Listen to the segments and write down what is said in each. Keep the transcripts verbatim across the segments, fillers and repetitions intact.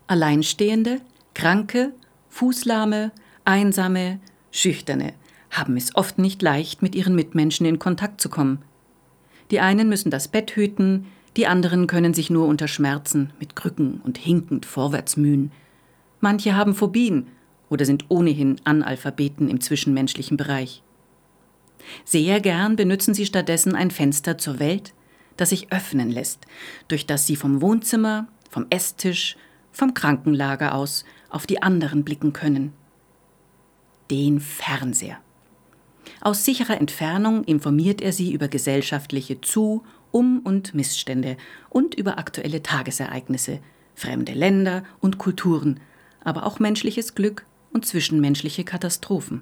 Alleinstehende, Kranke, Fußlahme, Einsame, Schüchterne haben es oft nicht leicht, mit ihren Mitmenschen in Kontakt zu kommen. Die einen müssen das Bett hüten, die anderen können sich nur unter Schmerzen mit Krücken und hinkend vorwärts mühen. Manche haben Phobien oder sind ohnehin Analphabeten im zwischenmenschlichen Bereich. Sehr gern benützen sie stattdessen ein Fenster zur Welt, das sich öffnen lässt, durch das sie vom Wohnzimmer, vom Esstisch, vom Krankenlager aus auf die anderen blicken können. Den Fernseher. Aus sicherer Entfernung informiert er sie über gesellschaftliche Zu-, Um- und Missstände und über aktuelle Tagesereignisse, fremde Länder und Kulturen, aber auch menschliches Glück und zwischenmenschliche Katastrophen.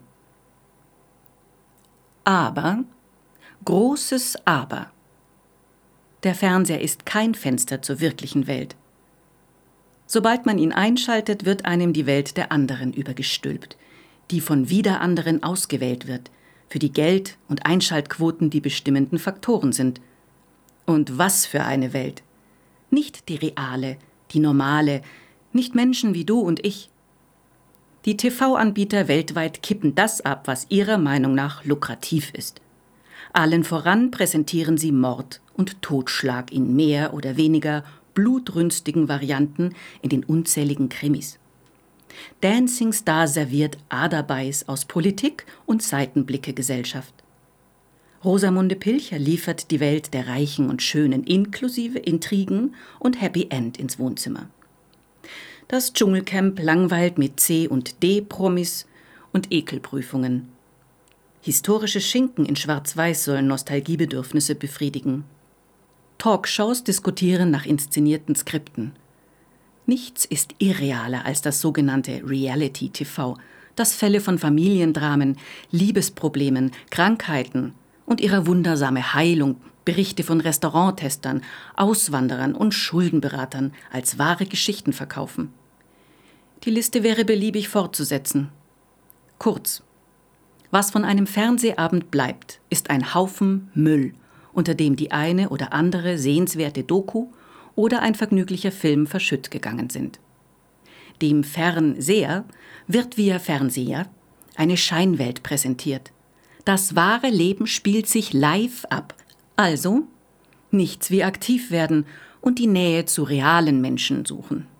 Aber, großes Aber, der Fernseher ist kein Fenster zur wirklichen Welt. Sobald man ihn einschaltet, wird einem die Welt der anderen übergestülpt, die von wieder anderen ausgewählt wird, für die Geld- und Einschaltquoten die bestimmenden Faktoren sind. Und was für eine Welt! Nicht die reale, die normale, nicht Menschen wie du und ich. Die T V-Anbieter weltweit kippen das ab, was ihrer Meinung nach lukrativ ist. Allen voran präsentieren sie Mord und Totschlag in mehr oder weniger blutrünstigen Varianten in den unzähligen Krimis. Dancing Star serviert Aderbeiß aus Politik und Seitenblicke-Gesellschaft. Rosamunde Pilcher liefert die Welt der Reichen und Schönen inklusive Intrigen und Happy End ins Wohnzimmer. Das Dschungelcamp langweilt mit C- und D-Promis und Ekelprüfungen. Historische Schinken in Schwarz-Weiß sollen Nostalgiebedürfnisse befriedigen. Talkshows diskutieren nach inszenierten Skripten. Nichts ist irrealer als das sogenannte Reality-T V, das Fälle von Familiendramen, Liebesproblemen, Krankheiten und ihrer wundersame Heilung, Berichte von Restauranttestern, Auswanderern und Schuldenberatern als wahre Geschichten verkaufen. Die Liste wäre beliebig fortzusetzen. Kurz: Was von einem Fernsehabend bleibt, ist ein Haufen Müll, unter dem die eine oder andere sehenswerte Doku oder ein vergnüglicher Film verschütt gegangen sind. Dem Fernseher wird via Fernseher eine Scheinwelt präsentiert. Das wahre Leben spielt sich live ab. Also nichts wie aktiv werden und die Nähe zu realen Menschen suchen.